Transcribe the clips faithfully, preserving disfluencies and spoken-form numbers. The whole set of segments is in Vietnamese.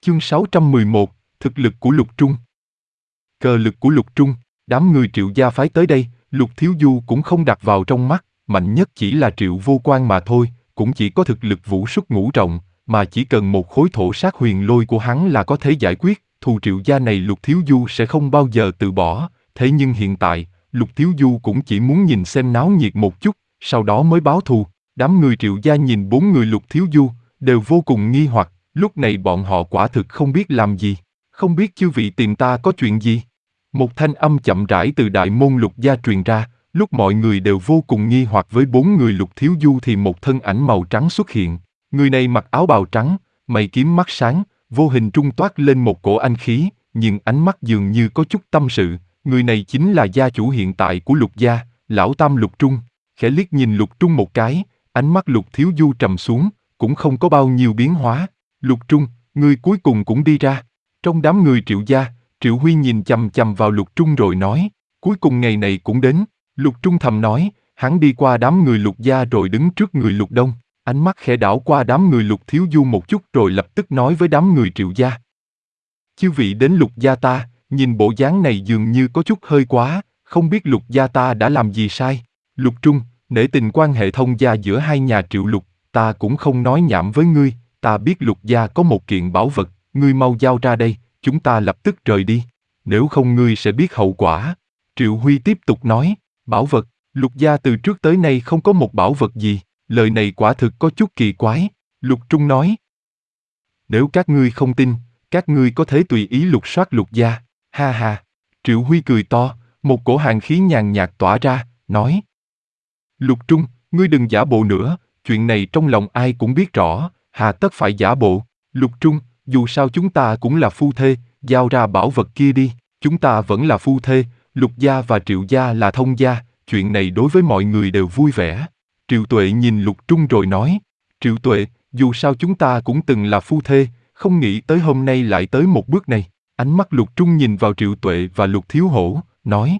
Chương sáu trăm mười một, thực lực của Lục Trung. Cờ lực của Lục Trung, đám người Triệu gia phái tới đây, Lục Thiếu Du cũng không đặt vào trong mắt, mạnh nhất chỉ là Triệu Vô Quan mà thôi, cũng chỉ có thực lực vũ xuất ngũ trọng, mà chỉ cần một khối thổ sát huyền lôi của hắn là có thể giải quyết, thù Triệu gia này Lục Thiếu Du sẽ không bao giờ từ bỏ, thế nhưng hiện tại, Lục Thiếu Du cũng chỉ muốn nhìn xem náo nhiệt một chút, sau đó mới báo thù. Đám người Triệu gia nhìn bốn người Lục Thiếu Du, đều vô cùng nghi hoặc, lúc này bọn họ quả thực không biết làm gì, không biết chư vị tìm ta có chuyện gì. Một thanh âm chậm rãi từ đại môn Lục gia truyền ra, lúc mọi người đều vô cùng nghi hoặc với bốn người Lục Thiếu Du thì một thân ảnh màu trắng xuất hiện. Người này mặc áo bào trắng, mày kiếm mắt sáng, vô hình trung toát lên một cổ anh khí, nhưng ánh mắt dường như có chút tâm sự. Người này chính là gia chủ hiện tại của Lục gia, lão tam Lục Trung. Khẽ liếc nhìn Lục Trung một cái, ánh mắt Lục Thiếu Du trầm xuống, cũng không có bao nhiêu biến hóa. Lục Trung, ngươi cuối cùng cũng đi ra. Trong đám người Triệu gia, Triệu Huy nhìn chằm chằm vào Lục Trung rồi nói, cuối cùng ngày này cũng đến. Lục Trung thầm nói, hắn đi qua đám người Lục gia rồi đứng trước người Lục Đông, ánh mắt khẽ đảo qua đám người Lục Thiếu Du một chút rồi lập tức nói với đám người Triệu gia. Chư vị đến Lục gia ta, nhìn bộ dáng này dường như có chút hơi quá, không biết Lục gia ta đã làm gì sai. Lục Trung, nể tình quan hệ thông gia giữa hai nhà Triệu Lục, ta cũng không nói nhảm với ngươi, ta biết Lục gia có một kiện bảo vật, ngươi mau giao ra đây, chúng ta lập tức rời đi, nếu không ngươi sẽ biết hậu quả. Triệu Huy tiếp tục nói, bảo vật, Lục gia từ trước tới nay không có một bảo vật gì, lời này quả thực có chút kỳ quái. Lục Trung nói, nếu các ngươi không tin, các ngươi có thể tùy ý lục soát Lục gia, ha ha. Triệu Huy cười to, một cổ hàn khí nhàn nhạt tỏa ra, nói, Lục Trung, ngươi đừng giả bộ nữa, chuyện này trong lòng ai cũng biết rõ, hà tất phải giả bộ. Lục Trung, dù sao chúng ta cũng là phu thê, giao ra bảo vật kia đi, chúng ta vẫn là phu thê, Lục gia và Triệu gia là thông gia, chuyện này đối với mọi người đều vui vẻ. Triệu Tuệ nhìn Lục Trung rồi nói, Triệu Tuệ, dù sao chúng ta cũng từng là phu thê, không nghĩ tới hôm nay lại tới một bước này. Ánh mắt Lục Trung nhìn vào Triệu Tuệ và Lục Thiếu Hổ, nói,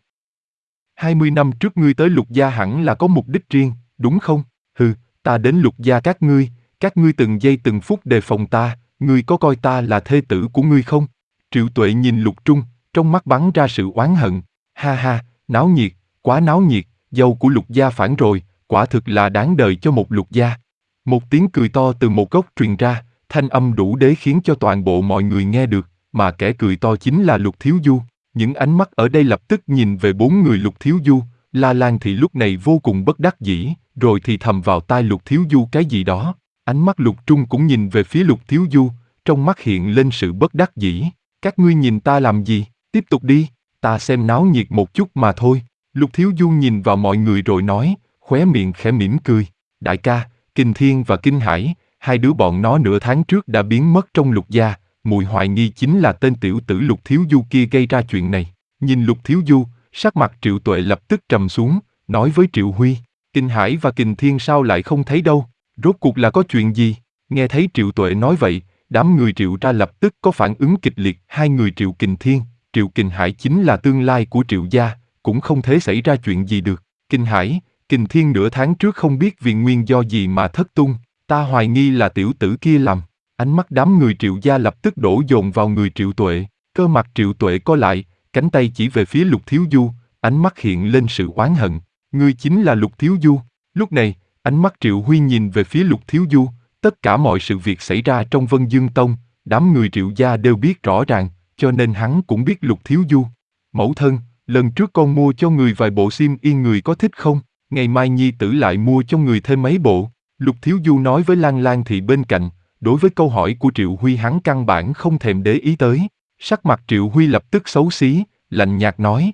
hai mươi năm trước ngươi tới Lục gia hẳn là có mục đích riêng, đúng không? Hừ, ta đến Lục gia các ngươi, các ngươi từng giây từng phút đề phòng ta, ngươi có coi ta là thê tử của ngươi không? Triệu Tuệ nhìn Lục Trung, trong mắt bắn ra sự oán hận, ha ha, náo nhiệt, quá náo nhiệt, dâu của Lục gia phản rồi, quả thực là đáng đời cho một Lục gia. Một tiếng cười to từ một góc truyền ra, thanh âm đủ để khiến cho toàn bộ mọi người nghe được, mà kẻ cười to chính là Lục Thiếu Du. Những ánh mắt ở đây lập tức nhìn về bốn người Lục Thiếu Du, La Lan thì lúc này vô cùng bất đắc dĩ, rồi thì thầm vào tai Lục Thiếu Du cái gì đó. Ánh mắt Lục Trung cũng nhìn về phía Lục Thiếu Du, trong mắt hiện lên sự bất đắc dĩ. Các ngươi nhìn ta làm gì, tiếp tục đi, ta xem náo nhiệt một chút mà thôi. Lục Thiếu Du nhìn vào mọi người rồi nói, khóe miệng khẽ mỉm cười. Đại ca, Kình Thiên và Kinh Hải, hai đứa bọn nó nửa tháng trước đã biến mất trong Lục gia. Mùi hoài nghi chính là tên tiểu tử Lục Thiếu Du kia gây ra chuyện này. Nhìn Lục Thiếu Du, sắc mặt Triệu Tuệ lập tức trầm xuống, nói với Triệu Huy, Kinh Hải và Kình Thiên sao lại không thấy đâu, rốt cuộc là có chuyện gì? Nghe thấy Triệu Tuệ nói vậy, đám người Triệu ra lập tức có phản ứng kịch liệt. Hai người Triệu Kình Thiên, Triệu Kình Hải chính là tương lai của Triệu gia, cũng không thể xảy ra chuyện gì được. Kinh Hải, Kình Thiên nửa tháng trước không biết vì nguyên do gì mà thất tung, ta hoài nghi là tiểu tử kia làm. Ánh mắt đám người Triệu gia lập tức đổ dồn vào người Triệu Tuệ, cơ mặt Triệu Tuệ co lại, cánh tay chỉ về phía Lục Thiếu Du, ánh mắt hiện lên sự oán hận. Ngươi chính là Lục Thiếu Du. Lúc này, ánh mắt Triệu Huy nhìn về phía Lục Thiếu Du, tất cả mọi sự việc xảy ra trong Vân Dương Tông, đám người Triệu gia đều biết rõ ràng, cho nên hắn cũng biết Lục Thiếu Du. Mẫu thân, lần trước con mua cho người vài bộ xiêm y người có thích không? Ngày mai nhi tử lại mua cho người thêm mấy bộ. Lục Thiếu Du nói với Lan Lan Thị bên cạnh. Đối với câu hỏi của Triệu Huy hắn căn bản không thèm để ý tới. Sắc mặt Triệu Huy lập tức xấu xí, lạnh nhạt nói.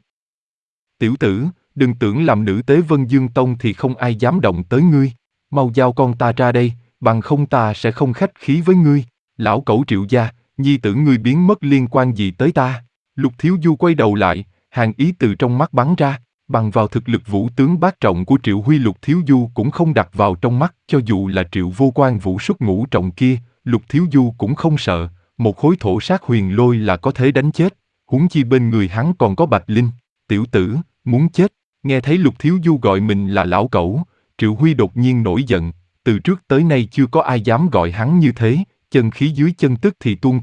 Tiểu tử, đừng tưởng làm nữ tế Vân Dương Tông thì không ai dám động tới ngươi. Mau giao con ta ra đây, bằng không ta sẽ không khách khí với ngươi. Lão cẩu Triệu gia, nhi tử ngươi biến mất liên quan gì tới ta? Lục Thiếu Du quay đầu lại, hàn ý từ trong mắt bắn ra. Bằng vào thực lực vũ tướng bát trọng của Triệu Huy, Lục Thiếu Du cũng không đặt vào trong mắt, cho dù là Triệu Vô Quan vũ xuất ngũ trọng kia, Lục Thiếu Du cũng không sợ, một khối thổ sát huyền lôi là có thể đánh chết, huống chi bên người hắn còn có Bạch Linh. Tiểu tử, muốn chết? Nghe thấy Lục Thiếu Du gọi mình là lão cẩu, Triệu Huy đột nhiên nổi giận, từ trước tới nay chưa có ai dám gọi hắn như thế, chân khí dưới chân tức thì tuôn ra,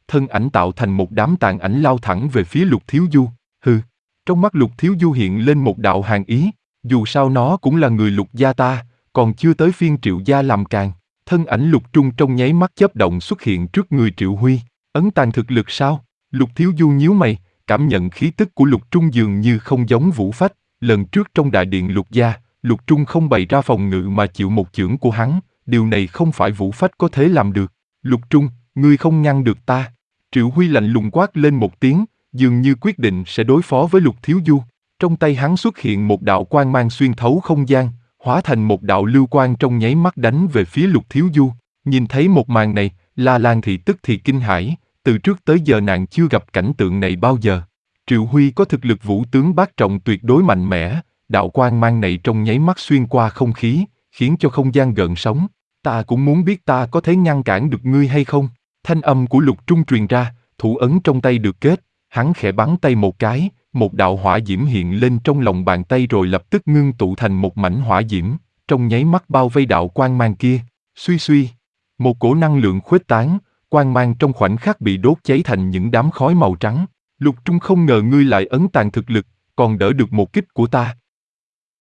thân ảnh tạo thành một đám tàn ảnh lao thẳng về phía Lục Thiếu Du. Hừ, trong mắt Lục Thiếu Du hiện lên một đạo hàn ý, dù sao nó cũng là người Lục gia ta, còn chưa tới phiên Triệu gia làm càng. Thân ảnh Lục Trung trong nháy mắt chớp động xuất hiện trước người Triệu Huy. Ấn tàng thực lực sao? Lục Thiếu Du nhíu mày, cảm nhận khí tức của Lục Trung dường như không giống Vũ Phách. Lần trước trong đại điện Lục gia, Lục Trung không bày ra phòng ngự mà chịu một chưởng của hắn, điều này không phải Vũ Phách có thể làm được. Lục Trung, ngươi không ngăn được ta. Triệu Huy lạnh lùng quát lên một tiếng, dường như quyết định sẽ đối phó với Lục Thiếu Du. Trong tay hắn xuất hiện một đạo quang mang xuyên thấu không gian, hóa thành một đạo lưu quang trong nháy mắt đánh về phía Lục Thiếu Du. Nhìn thấy một màn này, La Lan Thị tức thì kinh hãi, từ trước tới giờ nàng chưa gặp cảnh tượng này bao giờ. Triệu Huy có thực lực vũ tướng bát trọng tuyệt đối mạnh mẽ, đạo quang mang này trong nháy mắt xuyên qua không khí, khiến cho không gian gợn sóng. Ta cũng muốn biết ta có thể ngăn cản được ngươi hay không. Thanh âm của Lục Trung truyền ra, thủ ấn trong tay được kết, hắn khẽ bắn tay một cái, một đạo hỏa diễm hiện lên trong lòng bàn tay rồi lập tức ngưng tụ thành một mảnh hỏa diễm, trong nháy mắt bao vây đạo quang mang kia. Suy suy, một cổ năng lượng khuếch tán, quang mang trong khoảnh khắc bị đốt cháy thành những đám khói màu trắng. Lục Trung, không ngờ ngươi lại ấn tàng thực lực, còn đỡ được một kích của ta.